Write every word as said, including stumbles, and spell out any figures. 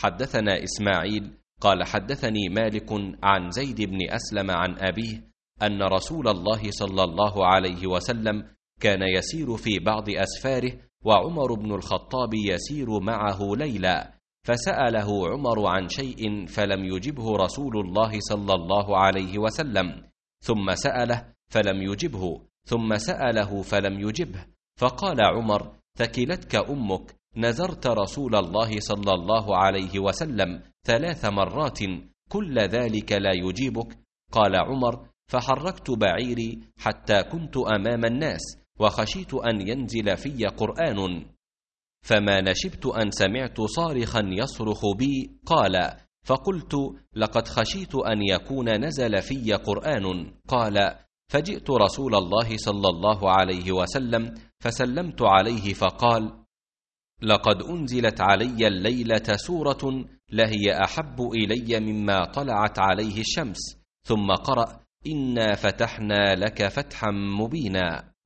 حدثنا إسماعيل قال حدثني مالك عن زيد بن أسلم عن أبيه أن رسول الله صلى الله عليه وسلم كان يسير في بعض أسفاره وعمر بن الخطاب يسير معه ليلا، فسأله عمر عن شيء فلم يجبه رسول الله صلى الله عليه وسلم، ثم سأله فلم يجبه، ثم سأله فلم يجبه، فقال عمر: ثكلتك أمك، نذرت رسول الله صلى الله عليه وسلم ثلاث مرات كل ذلك لا يجيبك. قال عمر: فحركت بعيري حتى كنت أمام الناس وخشيت أن ينزل في قرآن، فما نشبت أن سمعت صارخا يصرخ بي. قال: فقلت: لقد خشيت أن يكون نزل في قرآن. قال: فجئت رسول الله صلى الله عليه وسلم فسلمت عليه فقال: لقد أنزلت علي الليلة سورة لهي أحب إلي مما طلعت عليه الشمس. ثم قرأ: إنا فتحنا لك فتحا مبينا.